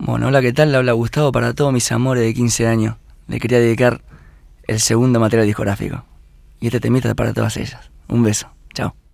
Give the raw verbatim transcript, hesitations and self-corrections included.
Bueno, hola, ¿qué tal? Le habla Gustavo para todos mis amores de quince años. Le quería dedicar el segundo material discográfico. Y este temita es para todas ellas. Un beso. Chao.